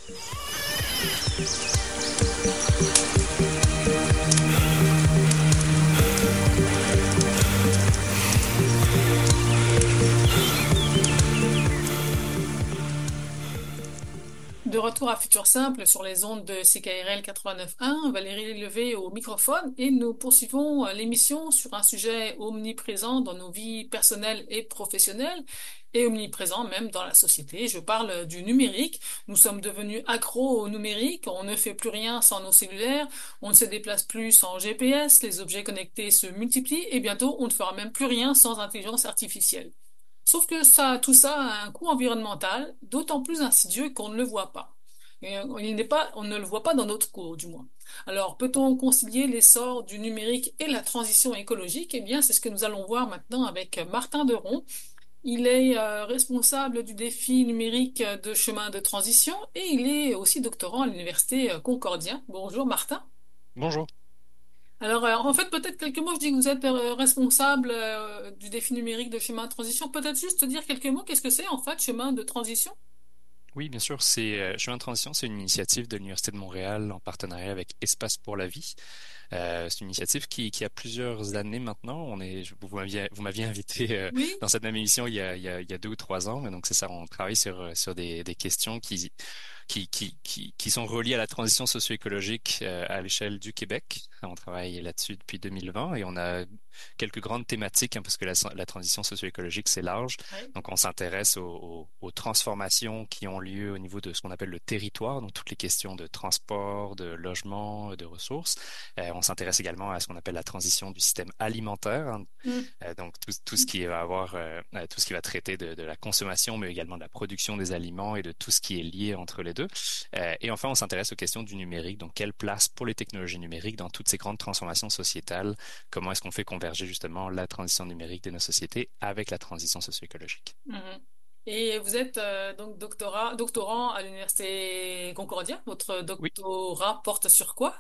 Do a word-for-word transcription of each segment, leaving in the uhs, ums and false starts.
De retour à Futur Simple sur les ondes de C K R L quatre-vingt-neuf point un, Valérie Levé au microphone et nous poursuivons euh, l'émission sur un sujet omniprésent dans nos vies personnelles et professionnelles et omniprésent même dans la société. Je parle du numérique. Nous sommes devenus accros au numérique. On ne fait plus rien sans nos cellulaires. On ne se déplace plus sans G P S. Les objets connectés se multiplient et bientôt on ne fera même plus rien sans intelligence artificielle. Sauf que ça, tout ça a un coût environnemental, d'autant plus insidieux qu'on ne le voit pas. Et euh, il n'est pas, on ne le voit pas dans notre cours, du moins. Alors, peut-on concilier l'essor du numérique et la transition écologique? Eh bien, c'est ce que nous allons voir maintenant avec Martin Deron. Il est euh, responsable du défi numérique de chemin de transition et il est aussi doctorant à l'université euh, Concordia. Bonjour Martin. Bonjour. Alors, euh, en fait, peut-être quelques mots, je dis que vous êtes euh, responsable euh, du défi numérique de chemin de transition. Peut-être juste dire quelques mots, qu'est-ce que c'est en fait, chemin de transition? Oui, bien sûr, c'est euh, Chemin de transition, c'est une initiative de l'Université de Montréal en partenariat avec Espace pour la vie. Euh, c'est une initiative qui, qui a plusieurs années maintenant. On est, je- vous m'aviez, vous m'aviez invité euh, Oui. dans cette même émission il y a, il y a, il y a deux ou trois ans. Mais donc c'est ça, on travaille sur, euh, sur des, des questions qui, qui, qui, qui, qui sont reliées à la transition socio-écologique euh, à l'échelle du Québec. On travaille là-dessus depuis deux mille vingt et on a quelques grandes thématiques, hein, parce que la, la transition socio-écologique, c'est large. Oui. Donc, on s'intéresse aux, aux- aux transformations qui ont lieu au niveau de ce qu'on appelle le territoire, donc toutes les questions de transport, de logement, de ressources. Euh, on s'intéresse également à ce qu'on appelle la transition du système alimentaire, hein. Mm. Euh, donc tout, tout ce qui va avoir, euh, euh, tout ce qui va traiter de, de la consommation, mais également de la production des aliments et de tout ce qui est lié entre les deux. Euh, et enfin, on s'intéresse aux questions du numérique. Donc, quelle place pour les technologies numériques dans toutes ces grandes transformations sociétales? Comment est-ce qu'on fait converger justement la transition numérique de nos sociétés avec la transition socio-écologique? Mhm. Et vous êtes euh, donc doctorat, doctorant à l'université Concordia. Votre Oui. doctorat porte sur quoi?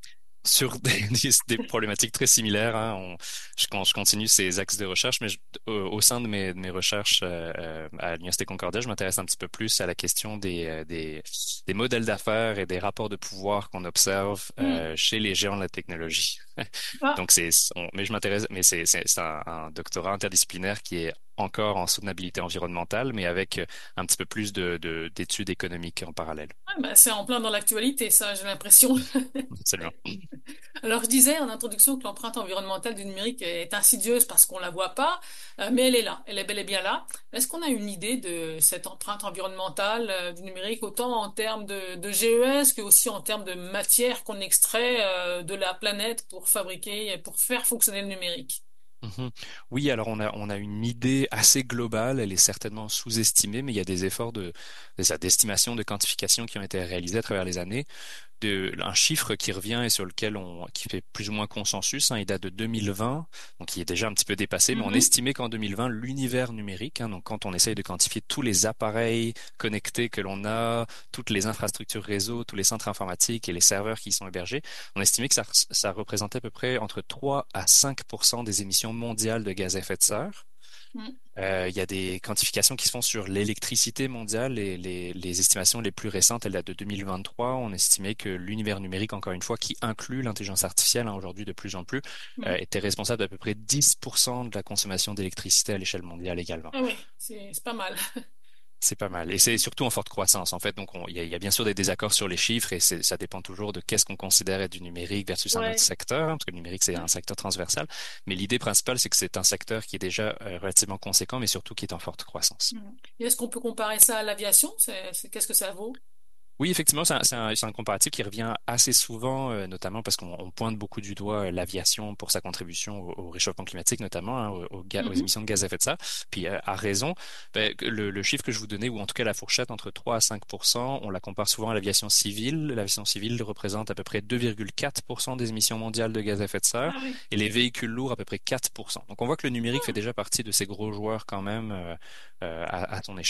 Sur des, des- des problématiques très similaires, hein. On- je, con- je continue ces axes de recherche, mais je- au, au sein de mes, de mes recherches euh, euh, à l'Université Concordia, je m'intéresse un petit peu plus à la question des, euh, des, des modèles d'affaires et des rapports de pouvoir qu'on observe Mm. euh, chez les géants de la technologie. Ah, Donc c'est, on- mais je m'intéresse, mais c'est c'est c'est un, un doctorat interdisciplinaire qui est encore en soutenabilité environnementale, mais avec euh, un petit peu plus de, de- d'études économiques en parallèle. ah, bah, c'est en plein dans l'actualité, ça, j'ai l'impression. Absolument. Alors, je disais en introduction que l'empreinte environnementale du numérique est insidieuse parce qu'on la voit pas, euh, mais elle est là, elle est bel et bien là. Est-ce qu'on a une idée de cette empreinte environnementale euh, du numérique, autant en termes de, de G E S que aussi en termes de matière qu'on extrait euh, de la planète pour fabriquer, pour faire fonctionner le numérique? Mhm. Oui, alors on a, on a une idée assez globale, elle est certainement sous-estimée, mais il y a des efforts de, de ça, d'estimation, de quantification qui ont été réalisés à travers les années. De, un chiffre qui revient et sur lequel on, qui fait plus ou moins consensus, hein, il date de deux mille vingt, donc il est déjà un petit peu dépassé, mais on Mhm. estimait qu'en deux mille vingt, l'univers numérique, hein, donc quand on essaye de quantifier tous les appareils connectés que l'on a, toutes les infrastructures réseau, tous les centres informatiques et les serveurs qui y sont hébergés, on estimait que ça, ça représentait à peu près entre trois à cinq pour cent des émissions mondiales de gaz à effet de serre. Mhm. Euh, il y a des quantifications qui se font sur l'électricité mondiale et les, les estimations les plus récentes, elles datent de deux mille vingt-trois. On estimait que l'univers numérique, encore une fois, qui inclut l'intelligence artificielle, hein, aujourd'hui de plus en plus, euh, Mhm. était responsable d'à peu près dix pour cent de la consommation d'électricité à l'échelle mondiale également. Ah oui, c'est c'est pas mal. C'est pas mal. Et c'est surtout en forte croissance, en fait. Donc, on- il y a, il y a bien sûr des désaccords sur les chiffres et c'est- ça dépend toujours de qu'est-ce qu'on considère être du numérique versus un autre Ouais. secteur, hein, parce que le numérique, c'est un secteur transversal. Mais l'idée principale, c'est que c'est un secteur qui est déjà euh, relativement conséquent, mais surtout qui est en forte croissance. Mhm. Et est-ce qu'on peut comparer ça à l'aviation? C'est, c'est- qu'est-ce que ça vaut? Oui, effectivement, c'est un, c'est un- c'est un comparatif qui revient assez souvent, euh, notamment parce qu'on on pointe beaucoup du doigt euh, l'aviation pour sa contribution au, au réchauffement climatique, notamment, hein, aux, aux ga- aux Mhm. émissions de gaz à effet de serre. Puis, euh, à raison, ben, que le, le chiffre que je vous donnais, ou en tout cas la fourchette entre trois à cinq pour cent, on la compare souvent à l'aviation civile. L'aviation civile représente à peu près deux virgule quatre pour cent des émissions mondiales de gaz à effet de serre Ah oui. et les véhicules lourds à peu près quatre pour cent. Donc, on voit que le numérique fait Ah. déjà partie de ces gros joueurs quand même euh, euh, à, à son échelle.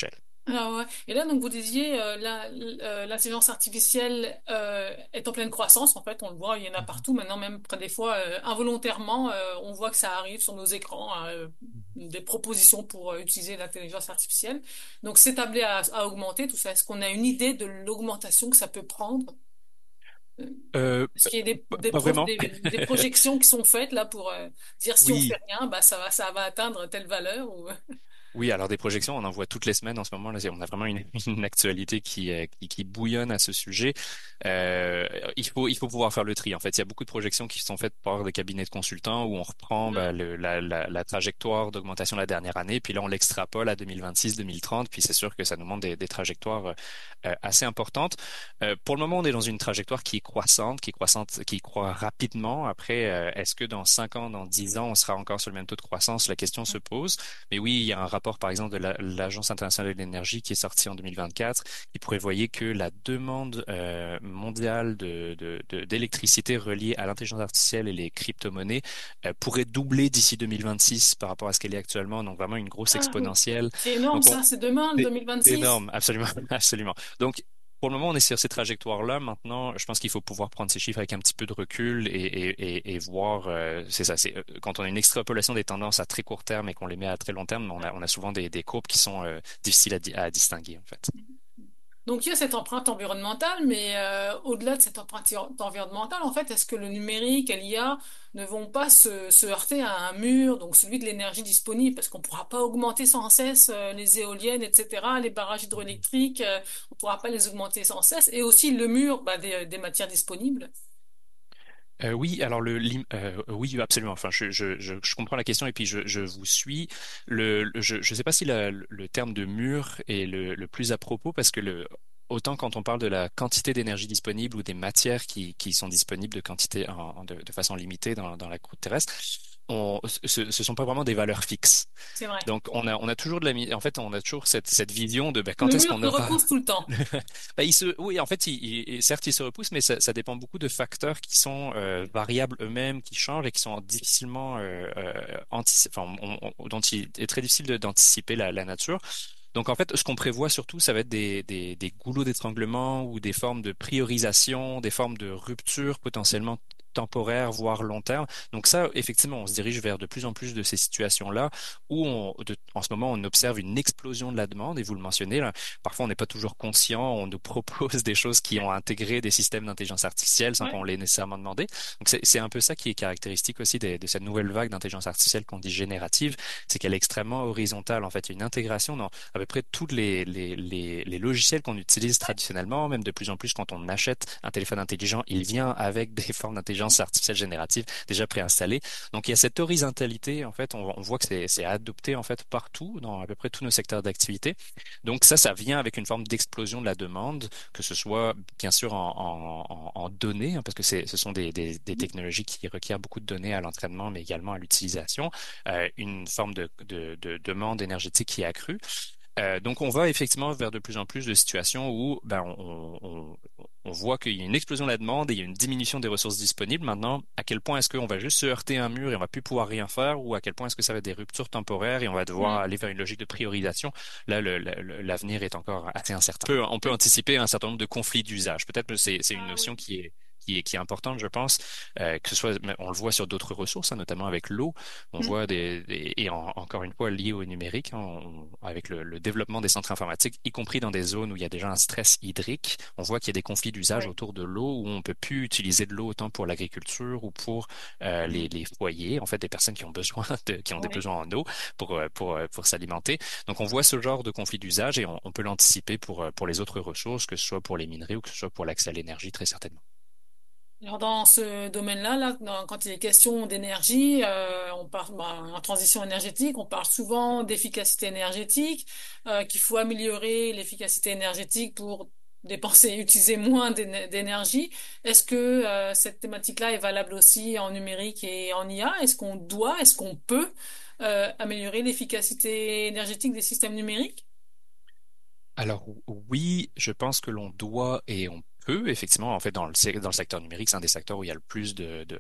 Ah ouais. Et là, donc, vous disiez, euh, la- euh, l'intelligence artificielle euh, est en pleine croissance. En fait, on le voit, il y en a Mhm. partout. Maintenant, même près des fois, euh, involontairement, euh, on voit que ça arrive sur nos écrans, euh, des propositions pour euh, utiliser l'intelligence artificielle. Donc, c'est appelé à, à augmenter tout ça. Est-ce qu'on a une idée de l'augmentation que ça peut prendre? Euh, Euh, Est-ce qu'il y a des, pas des, pas pro- vraiment. des, des projections qui sont faites là pour euh, dire si on fait Oui, rien, bah, ça va, ça va atteindre telle valeur ou... oui, alors des projections, on en voit toutes les semaines en ce moment. Là, c'est- on a vraiment une, une actualité qui, euh, qui, qui bouillonne à ce sujet. Euh, il faut, il faut pouvoir faire le tri. En fait, il y a beaucoup de projections qui sont faites par des cabinets de consultants où on reprend bah, le, la, la, la trajectoire d'augmentation de la dernière année, puis là on l'extrapole à deux mille vingt-six, deux mille trente, puis c'est sûr que ça nous montre des, des trajectoires euh, assez importantes. Euh, pour le moment, on est dans une trajectoire qui est croissante, qui est croissante, qui croît rapidement. Après, euh, est-ce que dans cinq ans, dans dix ans, on sera encore sur le même taux de croissance? La question se pose. Mais oui, il y a un rapport, par exemple, de la- l'Agence internationale de l'énergie qui est sorti en deux mille vingt-quatre, qui prévoyait que la demande euh, mondiale de, de, de- d'électricité reliée à l'intelligence artificielle et les crypto-monnaies euh, pourrait doubler d'ici deux mille vingt-six par rapport à ce qu'elle est actuellement. Donc vraiment une grosse Ah oui. exponentielle. C'est énorme Donc on, ça, c'est demain, c'est c'est deux mille vingt-six. énorme, absolument, absolument. Donc pour le moment, on est sur ces trajectoires-là. Maintenant, je pense qu'il faut pouvoir prendre ces chiffres avec un petit peu de recul et, et, et, et voir, euh, c'est ça, c'est euh, quand on a une extrapolation des tendances à très court terme et qu'on les met à très long terme, on a, on a souvent des, des courbes qui sont euh, difficiles à, di- à distinguer, en fait. Donc il y a cette empreinte environnementale, mais euh, au-delà de cette empreinte en- environnementale, en fait, est-ce que le numérique et l'I A ne vont pas se, se heurter à un mur, donc celui de l'énergie disponible, parce qu'on ne pourra pas augmenter sans cesse euh, les éoliennes, et cetera, les barrages hydroélectriques, euh, on ne pourra pas les augmenter sans cesse, et aussi le mur bah, des, des matières disponibles. Euh, oui, alors le lim- euh, oui, absolument. Enfin, je, je, je, je comprends la question et puis je, je vous suis. Le, le- je ne sais pas si la- le terme de mur est le, le plus à propos parce que le autant quand on parle de la quantité d'énergie disponible ou des matières qui, qui sont disponibles de quantité en, en- de, de façon limitée dans, dans la croûte terrestre, on, ce, ce sont pas vraiment des valeurs fixes. C'est vrai. Donc on a on a toujours de la mi- en fait on a toujours cette cette vision de ben, Le quand est-ce mur qu'on se aura repousse tout le temps. ben, il se oui en fait il, il- certes il se repousse mais ça, ça dépend beaucoup de facteurs qui sont euh, variables eux-mêmes qui changent et qui sont difficilement euh, euh, antici- enfin on- on- dont il est très difficile de- d'anticiper la, la nature. Donc en fait, ce qu'on prévoit surtout, ça va être des, des, des goulots d'étranglement ou des formes de priorisation, des formes de rupture potentiellement temporaires, voire long terme. Donc ça, effectivement, on se dirige vers de plus en plus de ces situations-là où on, de- en ce moment, on observe une explosion de la demande, et vous le mentionnez, là, parfois on n'est pas toujours conscient, on nous propose des choses qui ont intégré des systèmes d'intelligence artificielle sans Ouais. qu'on l'ait nécessairement demandé. Donc c'est c'est un peu ça qui est caractéristique aussi des- de cette nouvelle vague d'intelligence artificielle qu'on dit générative, c'est qu'elle est extrêmement horizontale. En fait, il y a une intégration dans à peu près tous les, les, les, les logiciels qu'on utilise traditionnellement, même de plus en plus quand on achète un téléphone intelligent, il vient avec des formes d'intelligence artificielle générative déjà préinstallées. Donc il y a cette horizontalité, en fait, on, on voit que c'est c'est adopté en fait partout, dans à peu près tous nos secteurs d'activité. Donc ça, ça vient avec une forme d'explosion de la demande, que ce soit bien sûr en, en, en, en données, hein, parce que c'est, ce sont des, des, des technologies qui requièrent beaucoup de données à l'entraînement, mais également à l'utilisation, euh, une forme de, de, de demande énergétique qui est accrue. Euh, donc on va effectivement vers de plus en plus de situations où ben, on, on, on voit qu'il y a une explosion de la demande et il y a une diminution des ressources disponibles. Maintenant, à quel point est-ce qu'on va juste se heurter à un mur et on va plus pouvoir rien faire, ou à quel point est-ce que ça va être des ruptures temporaires et on va devoir Mm. aller vers une logique de priorisation? Là, le- le- l'avenir est encore assez incertain. On peut, on peut anticiper un certain nombre de conflits d'usage. Peut-être que c'est c'est une Ah notion oui. qui est qui est, qui est importante, je pense, euh, que ce soit, on le voit sur d'autres ressources, hein, notamment avec l'eau. On Mm. voit des, des- et en- encore une fois lié au numérique, hein, on- avec le, le développement des centres informatiques, y compris dans des zones où il y a déjà un stress hydrique, on voit qu'il y a des conflits d'usage Ouais. autour de l'eau où on peut plus utiliser de l'eau autant pour l'agriculture ou pour euh, les, Mm. les foyers, en fait, des personnes qui ont besoin de, qui ont des Ouais. besoins en eau pour euh, pour euh, pour s'alimenter. Donc on voit ce genre de conflit d'usage et on, on peut l'anticiper pour euh, pour les autres ressources, que ce soit pour les minerais ou que ce soit pour l'accès à l'énergie, très certainement. Alors dans ce domaine-là, là, dans- quand il est question d'énergie, euh, on parle bah, en transition énergétique, on parle souvent d'efficacité énergétique, euh, qu'il faut améliorer l'efficacité énergétique pour dépenser, utiliser moins d'éne- d'énergie. Est-ce que euh, cette thématique-là est valable aussi en numérique et en I A? Est-ce qu'on doit, est-ce qu'on peut euh, améliorer l'efficacité énergétique des systèmes numériques? Alors oui, je pense que l'on doit et on peut effectivement, en fait, dans le, sec- dans le secteur numérique, c'est un des secteurs où il y a le plus de, de,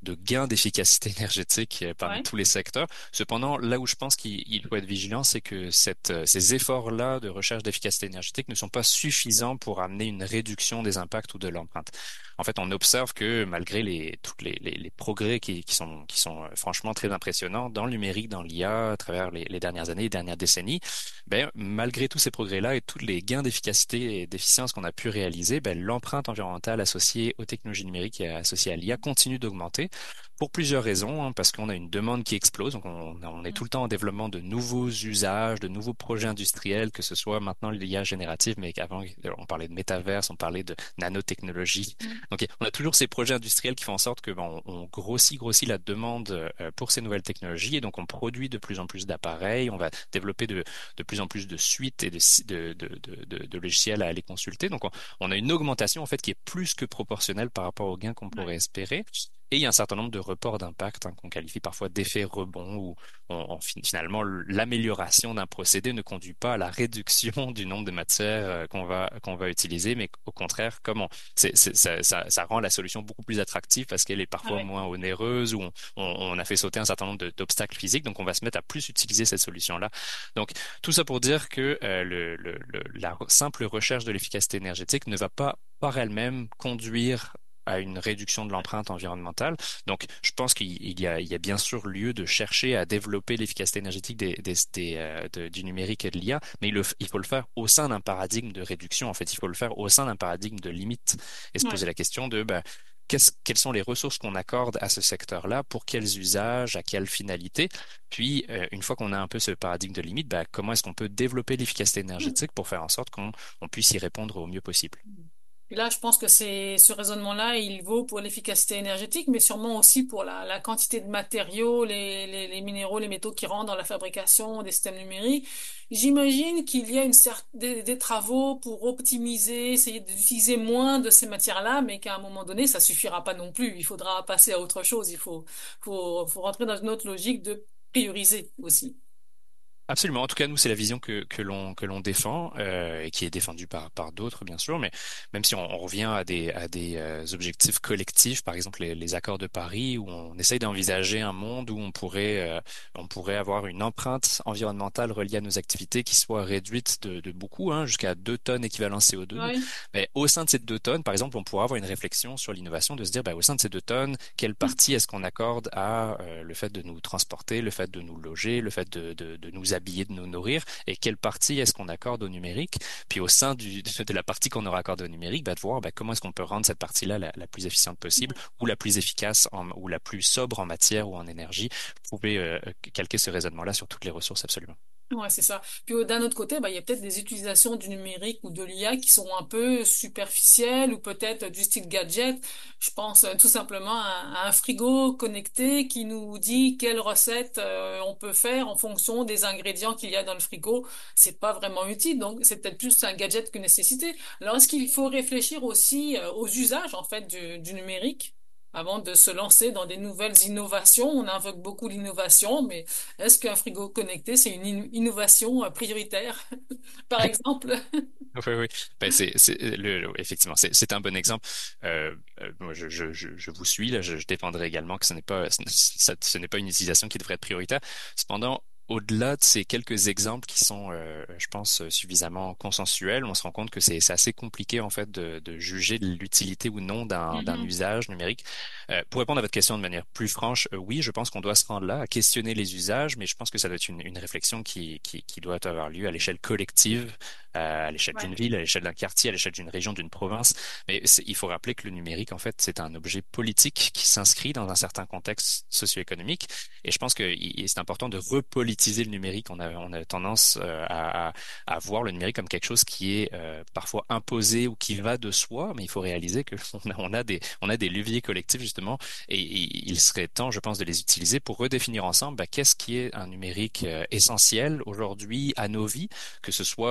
de gains d'efficacité énergétique euh, parmi Ouais. tous les secteurs. Cependant, là où je pense qu'il il faut être vigilant, c'est que cette, euh, ces efforts-là de recherche d'efficacité énergétique ne sont pas suffisants pour amener une réduction des impacts ou de l'empreinte. En fait, on observe que malgré les, tous les, les, les progrès qui, qui sont, qui sont euh, franchement très impressionnants dans le numérique, dans l'I A, à travers les, les dernières années, les dernières décennies, ben, malgré tous ces progrès-là et tous les gains d'efficacité et d'efficience qu'on a pu réaliser, ben, l'empreinte environnementale associée aux technologies numériques et associée à l'I A continue d'augmenter pour plusieurs raisons, hein, parce qu'on a une demande qui explose, donc on, on est tout le temps en développement de nouveaux usages, de nouveaux projets industriels, que ce soit maintenant l'I A générative, mais qu'avant on parlait de métaverse, on parlait de nanotechnologie. Mm. Donc on a toujours ces projets industriels qui font en sorte que ben, on, on grossit, grossit la demande euh, pour ces nouvelles technologies, et donc on produit de plus en plus d'appareils, on va développer de, de plus en plus de suites et de, de, de, de, de, de logiciels à aller consulter. Donc on, on a une augmentation en fait qui est plus que proportionnelle par rapport aux gains qu'on Ouais. pourrait espérer. Et il y a un certain nombre de reports d'impact hein, qu'on qualifie parfois d'effets rebonds où on, on- finalement l'amélioration d'un procédé ne conduit pas à la réduction du nombre de matières euh, qu'on va qu'on va utiliser, mais au contraire, comment c'est, c'est- ça, ça, ça rend la solution beaucoup plus attractive parce qu'elle est Ah parfois ouais. moins onéreuse ou on, on, on a fait sauter un certain nombre de- d'obstacles physiques, donc on va se mettre à plus utiliser cette solution-là. Donc tout ça pour dire que euh, le, le, le- la simple recherche de l'efficacité énergétique ne va pas par elle-même conduire à une réduction de l'empreinte environnementale. Donc, je pense qu'il il y a, il y a bien sûr lieu de chercher à développer l'efficacité énergétique des, des, des, euh, de- du numérique et de l'I A, mais il, le f- il faut le faire au sein d'un paradigme de réduction. En fait, il faut le faire au sein d'un paradigme de limite et se Ouais. poser la question de ben, qu'est-ce- quelles sont les ressources qu'on accorde à ce secteur-là, pour quels usages, à quelle finalité. Puis, euh, une fois qu'on a un peu ce paradigme de limite, ben, comment est-ce qu'on peut développer l'efficacité énergétique pour faire en sorte qu'on on puisse y répondre au mieux possible. Et là, je pense que c'est ce raisonnement-là, il vaut pour l'efficacité énergétique, mais sûrement aussi pour la, la quantité de matériaux, les, les, les minéraux, les métaux qui rentrent dans la fabrication des systèmes numériques. J'imagine qu'il y a une cer- des, des travaux pour optimiser, essayer d'utiliser moins de ces matières-là, mais qu'à un moment donné, ça suffira pas non plus. Il faudra passer à autre chose. Il faut, faut, faut rentrer dans une autre logique de prioriser aussi. Absolument. En tout cas, nous, c'est la vision que, que l'on que l'on défend euh, et qui est défendue par par d'autres, bien sûr. Mais même si on, on revient à des à des euh, objectifs collectifs, par exemple les, les accords de Paris, où on essaye d'envisager un monde où on pourrait euh, on pourrait avoir une empreinte environnementale reliée à nos activités qui soit réduite de, de beaucoup, hein, jusqu'à deux tonnes équivalent C O deux. Oui. Mais au sein de ces deux tonnes, par exemple, on pourrait avoir une réflexion sur l'innovation, de se dire, bah, au sein de ces deux tonnes, quelle partie est-ce qu'on accorde à euh, le fait de nous transporter, le fait de nous loger, le fait de, de, de nous habiller, de nous nourrir, et quelle partie est-ce qu'on accorde au numérique. Puis au sein du, de, de la partie qu'on aura accordée au numérique, bah, de voir bah, comment est-ce qu'on peut rendre cette partie-là la, la plus efficiente possible ou la plus efficace en- ou la plus sobre en matière ou en énergie. Vous pouvez euh, calquer ce raisonnement-là sur toutes les ressources, absolument. Ouais, c'est ça. Puis euh, d'un autre côté, bah, il y a peut-être des utilisations du numérique ou de l'I A qui sont un peu superficielles ou peut-être du style gadget. Je pense euh, tout simplement à, à un frigo connecté qui nous dit quelle recette euh, on peut faire en fonction des ingrédients qu'il y a dans le frigo. C'est pas vraiment utile, donc c'est peut-être plus un gadget que nécessité. Alors est-ce qu'il faut réfléchir aussi euh, aux usages en fait du, du numérique? Avant de se lancer dans des nouvelles innovations, on invoque beaucoup l'innovation, mais est-ce qu'un frigo connecté, c'est une in- innovation euh, prioritaire, par exemple? Oui, oui. Ben, c'est, c'est, le, le- effectivement, c'est, c'est un bon exemple. Euh, euh, moi, je, je, je, je vous suis là. Je, je défendrai également que ce n'est pas, ce, ce- ce n'est pas une utilisation qui devrait être prioritaire. Cependant, au-delà de ces quelques exemples qui sont, euh, je pense, suffisamment consensuels, on se rend compte que c'est, c'est assez compliqué en fait de, de juger de l'utilité ou non d'un, d'un Mhm. usage numérique. Euh, pour répondre à votre question de manière plus franche, euh, oui, je pense qu'on doit se rendre là, à questionner les usages, mais je pense que ça doit être une, une réflexion qui, qui, qui doit avoir lieu à l'échelle collective euh, à l'échelle Ouais. d'une ville, à l'échelle d'un quartier, à l'échelle d'une région, d'une province. Mais c'est- il faut rappeler que le numérique, en fait, c'est un objet politique qui s'inscrit dans un certain contexte socio-économique. Et je pense que il- c'est important de repolitiser le numérique. On a, on a tendance euh, à, à, à voir le numérique comme quelque chose qui est euh, parfois imposé ou qui va de soi, mais il faut réaliser que on a, on a des, on a des leviers collectifs justement, et, et il serait temps, je pense, de les utiliser pour redéfinir ensemble bah, qu'est-ce qui est un numérique euh, essentiel aujourd'hui à nos vies, que ce soit euh,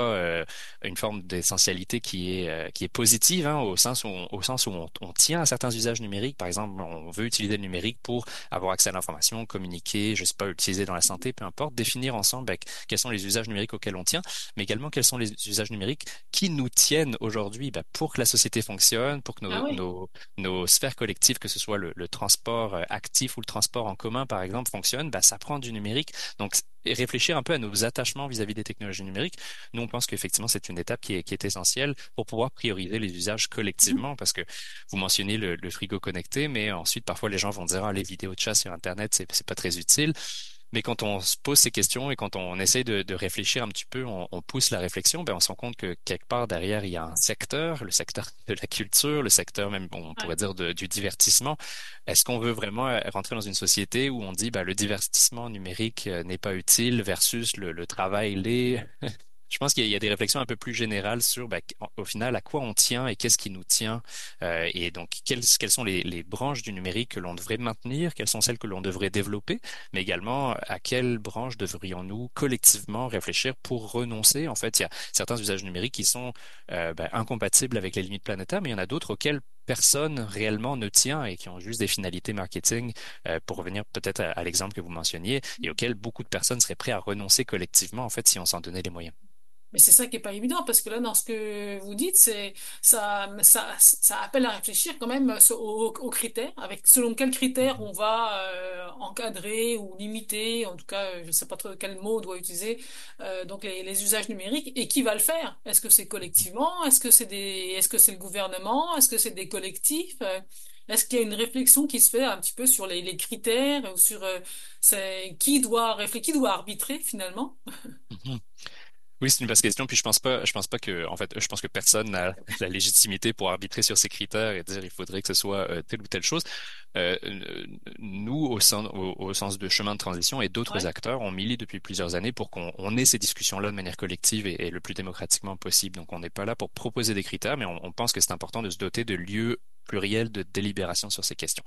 une forme d'essentialité qui est euh, qui est positive, hein, au sens où on, au sens où on, on tient à certains usages numériques. Par exemple, on veut utiliser le numérique pour avoir accès à l'information, communiquer, je sais pas, utiliser dans la santé, peu importe, définir ensemble ben, quels sont les usages numériques auxquels on tient, mais également quels sont les usages numériques qui nous tiennent aujourd'hui ben, pour que la société fonctionne, pour que Ah nos, oui. nos, nos sphères collectives, que ce soit le, le transport euh, actif ou le transport en commun, par exemple, fonctionnent, ben, ça prend du numérique. Donc, et réfléchir un peu à nos attachements vis-à-vis des technologies numériques. Nous, on pense qu'effectivement, c'est une étape qui est, qui est essentielle pour pouvoir prioriser les usages Mhm. collectivement, parce que vous mentionnez le, le frigo connecté, mais ensuite, parfois, les gens vont dire, ah, les vidéos de chat sur Internet, c'est, c'est pas très utile. Mais quand on se pose ces questions et quand on essaye de, de réfléchir un petit peu, on, on pousse la réflexion, ben on se rend compte que quelque part derrière, il y a un secteur, le secteur de la culture, le secteur même, bon, on pourrait Ouais. dire de- du divertissement. Est-ce qu'on veut vraiment euh, rentrer dans une société où on dit, ben, le divertissement numérique euh, n'est pas utile versus le, le travail l'est? Je pense qu'il y a, il y a des réflexions un peu plus générales sur, ben, au final, à quoi on tient et qu'est-ce qui nous tient. Euh, et donc, quelles, quelles sont les, les branches du numérique que l'on devrait maintenir, quelles sont celles que l'on devrait développer, mais également à quelle branche devrions-nous collectivement réfléchir pour renoncer. En fait, il y a certains usages numériques qui sont euh, ben, incompatibles avec les limites planétaires, mais il y en a d'autres auxquels personne réellement ne tient et qui ont juste des finalités marketing, euh, pour revenir peut-être à, à l'exemple que vous mentionniez, et auxquels beaucoup de personnes seraient prêtes à renoncer collectivement, en fait, si on s'en donnait les moyens. Mais c'est ça qui est pas évident parce que là, dans ce que vous dites, c'est ça, ça, ça appelle à réfléchir quand même sur- aux, aux critères, avec selon quels critères on va euh, encadrer ou limiter, en tout cas, euh, je ne sais pas trop quel mot on doit utiliser, euh, donc les, les usages numériques et qui va le faire? Est-ce que c'est collectivement? Est-ce que c'est des, est-ce que c'est le gouvernement? Est-ce que c'est des collectifs? Euh, Est-ce qu'il y a une réflexion qui se fait un petit peu sur les, les critères ou sur euh, c'est, qui doit réfléchir, qui doit arbitrer finalement? Mhm. Oui, c'est une vaste question. Puis je pense pas, je pense pas que, en fait, je pense que personne n'a la légitimité pour arbitrer sur ces critères et dire il faudrait que ce soit euh, telle ou telle chose. Euh, euh, nous, au, sens- au, au sens de chemin de transition et d'autres Ouais. acteurs, on milite depuis plusieurs années pour qu'on on ait ces discussions-là de manière collective et, et le plus démocratiquement possible. Donc, on n'est pas là pour proposer des critères, mais on, on pense que c'est important de se doter de lieux pluriels de délibération sur ces questions.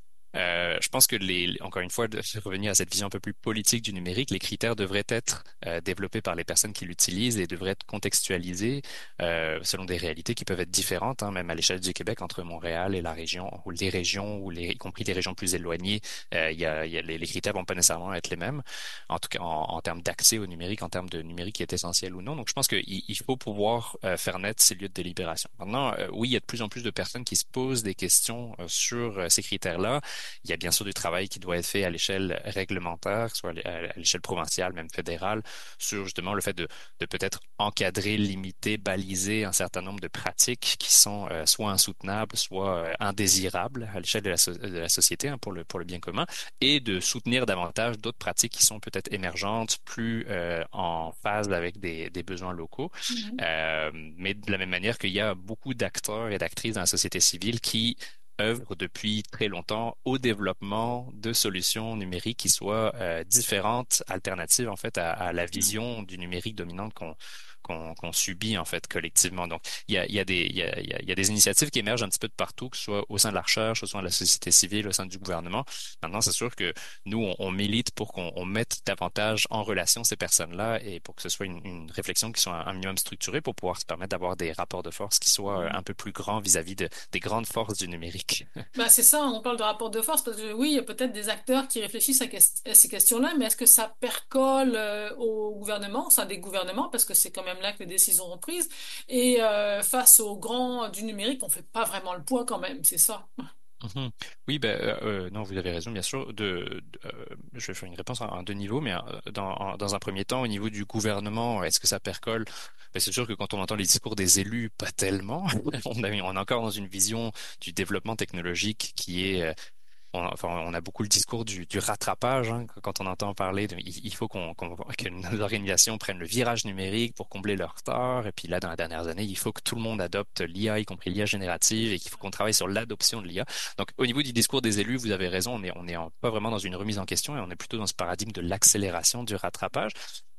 Euh, je pense que les, encore une fois, de revenir à cette vision un peu plus politique du numérique, les critères devraient être euh, développés par les personnes qui l'utilisent et devraient être contextualisés euh, selon des réalités qui peuvent être différentes, hein, même à l'échelle du Québec, entre Montréal et la région, ou les régions, ou les, y compris les régions plus éloignées, euh, il y a, il y a, les, les critères vont pas nécessairement être les mêmes, en tout cas en, en termes d'accès au numérique, en termes de numérique qui est essentiel ou non. Donc, je pense qu'il il faut pouvoir euh, faire naître ces lieux de délibération. Maintenant, euh, oui, il y a de plus en plus de personnes qui se posent des questions euh, sur euh, ces critères-là. Il y a bien sûr du travail qui doit être fait à l'échelle réglementaire, soit à l'échelle provinciale, même fédérale, sur justement le fait de, de peut-être encadrer, limiter, baliser un certain nombre de pratiques qui sont euh, soit insoutenables, soit euh, indésirables à l'échelle de la, so- de la société, hein, pour le, pour le bien commun, et de soutenir davantage d'autres pratiques qui sont peut-être émergentes, plus euh, en phase avec des, des besoins locaux. Mhm. Euh, mais de la même manière qu'il y a beaucoup d'acteurs et d'actrices dans la société civile qui œuvre depuis très longtemps au développement de solutions numériques qui soient euh, différentes, alternatives en fait à, à la vision du numérique dominante qu'on qu'on qu'on subit en fait collectivement. Donc il y a il y a des il y a, il y a, il y a des initiatives qui émergent un petit peu de partout, que ce soit au sein de la recherche, au sein de la société civile, au sein du gouvernement. Maintenant, c'est sûr que nous on, on milite pour qu'on on mette davantage en relation ces personnes-là et pour que ce soit une, une réflexion qui soit un, un minimum structurée pour pouvoir se permettre d'avoir des rapports de force qui soient euh, un Mhm. peu plus grands vis-à-vis de, des grandes forces du numérique. Bah c'est ça, on parle de rapport de force parce que oui, il y a peut-être des acteurs qui réfléchissent à, ques- à ces questions-là, mais est-ce que ça percole euh, au gouvernement, au sein des gouvernements, parce que c'est quand même là que les décisions sont prises, et euh, face aux grands du numérique, on fait pas vraiment le poids quand même, c'est ça. Mhm. Oui, ben, euh, euh, non, vous avez raison, bien sûr. De, de- euh, je vais faire une réponse en, en deux niveaux, mais euh, dans, en- dans un premier temps, au niveau du gouvernement, est-ce que ça percole? Ben, c'est sûr que quand on entend les discours des élus, pas tellement. On a, on est encore dans une vision du développement technologique qui est, euh, on, enfin, on a beaucoup le discours du, du rattrapage, hein, quand on entend parler de, il, il faut qu'on, qu'on- que nos organisations prennent le virage numérique pour combler leur retard. Et puis là, dans les dernières années, il faut que tout le monde adopte l'I A, y compris l'I A générative, et qu'il faut qu'on travaille sur l'adoption de l'I A. Donc, au niveau du discours des élus, vous avez raison, on est, on est en- pas vraiment dans une remise en question et on est plutôt dans ce paradigme de l'accélération du rattrapage.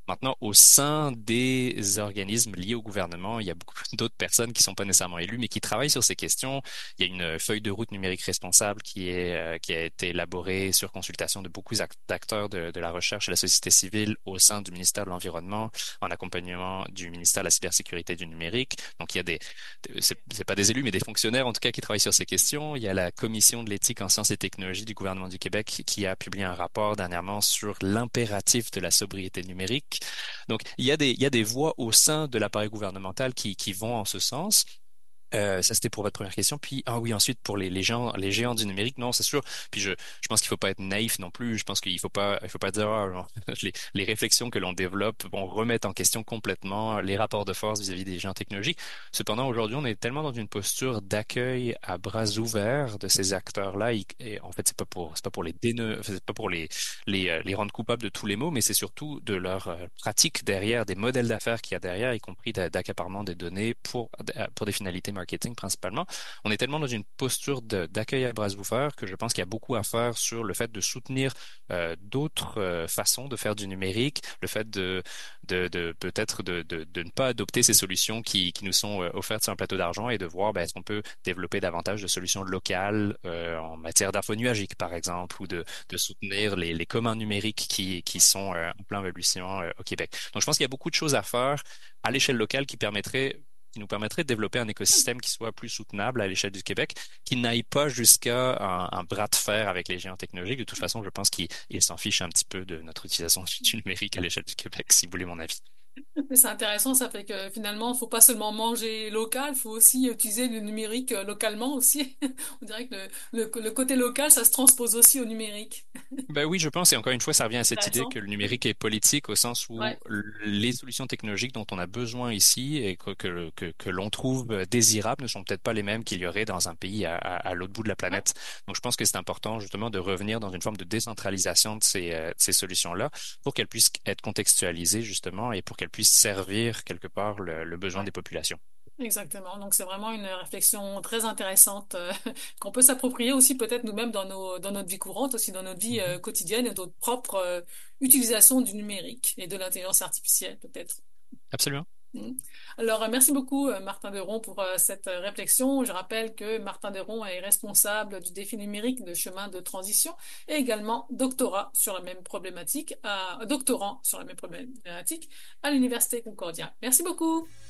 Maintenant, au sein des organismes liés au gouvernement, il y a beaucoup d'autres personnes qui sont pas nécessairement élues, mais qui travaillent sur ces questions. Il y a une feuille de route numérique responsable qui est, euh, qui a été élaborée sur consultation de beaucoup d'act- d'acteurs de, de la recherche et de la société civile au sein du ministère de l'Environnement, en accompagnement du ministère de la Cybersécurité et du numérique. Donc, il y a des, c'est c'est pas des élus, mais des fonctionnaires, en tout cas, qui travaillent sur ces questions. Il y a la Commission de l'éthique en sciences et technologies du gouvernement du Québec qui a publié un rapport dernièrement sur l'impératif de la sobriété numérique. Donc, il y a des, il y a des voix au sein de l'appareil gouvernemental qui, qui vont en ce sens. Euh, ça, c'était pour votre première question. Puis, ah oui, ensuite, pour les, les géants, les géants du numérique, non, c'est sûr. Puis, je, je pense qu'il faut pas être naïf non plus. Je pense qu'il faut pas, il faut pas dire, ah, non. les, les réflexions que l'on développe vont remettre en question complètement les rapports de force vis-à-vis des géants technologiques. Cependant, aujourd'hui, on est tellement dans une posture d'accueil à bras ouverts de ces acteurs-là. Et, et en fait, c'est pas pour, c'est pas pour les déne, c'est pas pour les, les, euh, les rendre coupables de tous les maux, mais c'est surtout de leur euh, pratique derrière, des modèles d'affaires qu'il y a derrière, y compris d'a- d'accaparement des données pour, pour des finalités marketing principalement. On est tellement dans une posture de- d'accueil à bras ouverts que je pense qu'il y a beaucoup à faire sur le fait de soutenir euh, d'autres euh, façons de faire du numérique, le fait de, de, de peut-être de, de, de ne pas adopter ces solutions qui, qui nous sont euh, offertes sur un plateau d'argent et de voir ben, est-ce qu'on peut développer davantage de solutions locales euh, en matière d'info nuagique, par exemple, ou de, de soutenir les, les communs numériques qui, qui sont euh, en plein évolution euh, au Québec. Donc, je pense qu'il y a beaucoup de choses à faire à l'échelle locale qui permettraient qui nous permettrait de développer un écosystème qui soit plus soutenable à l'échelle du Québec, qui n'aille pas jusqu'à un, un bras de fer avec les géants technologiques. De toute façon, je pense qu'ils ils s'en fichent un petit peu de notre utilisation du numérique à l'échelle du Québec, si vous voulez mon avis. Mais c'est intéressant, ça fait que finalement, il faut pas seulement manger local, il faut aussi utiliser le numérique euh, localement aussi. On dirait que le, le, le côté local, ça se transpose aussi au numérique. Ben oui, je pense, et encore une fois, ça revient à cette idée Intéressant. que le numérique est politique au sens où Ouais. les solutions technologiques dont on a besoin ici et que, que, que, que l'on trouve désirables ne sont peut-être pas les mêmes qu'il y aurait dans un pays à, à, à l'autre bout de la Ouais. planète. Donc, je pense que c'est important justement de revenir dans une forme de décentralisation de ces, euh, de ces solutions-là pour qu'elles puissent être contextualisées justement et pour qu'elles puissent servir quelque part le, le besoin Ouais. des populations. Exactement. Donc c'est vraiment une réflexion très intéressante euh, qu'on peut s'approprier aussi peut-être nous-mêmes dans nos dans notre vie courante, aussi dans notre vie euh, Mhm. quotidienne et notre propre euh, utilisation du numérique et de l'intelligence artificielle peut-être. Absolument. Mm. Alors, euh, merci beaucoup, euh, Martin Deron, pour euh, cette euh, réflexion. Je rappelle que Martin Deron est responsable du défi numérique de chemin de transition et également doctorat sur la même problématique, à, doctorant sur la même problématique à l'Université Concordia. Merci beaucoup.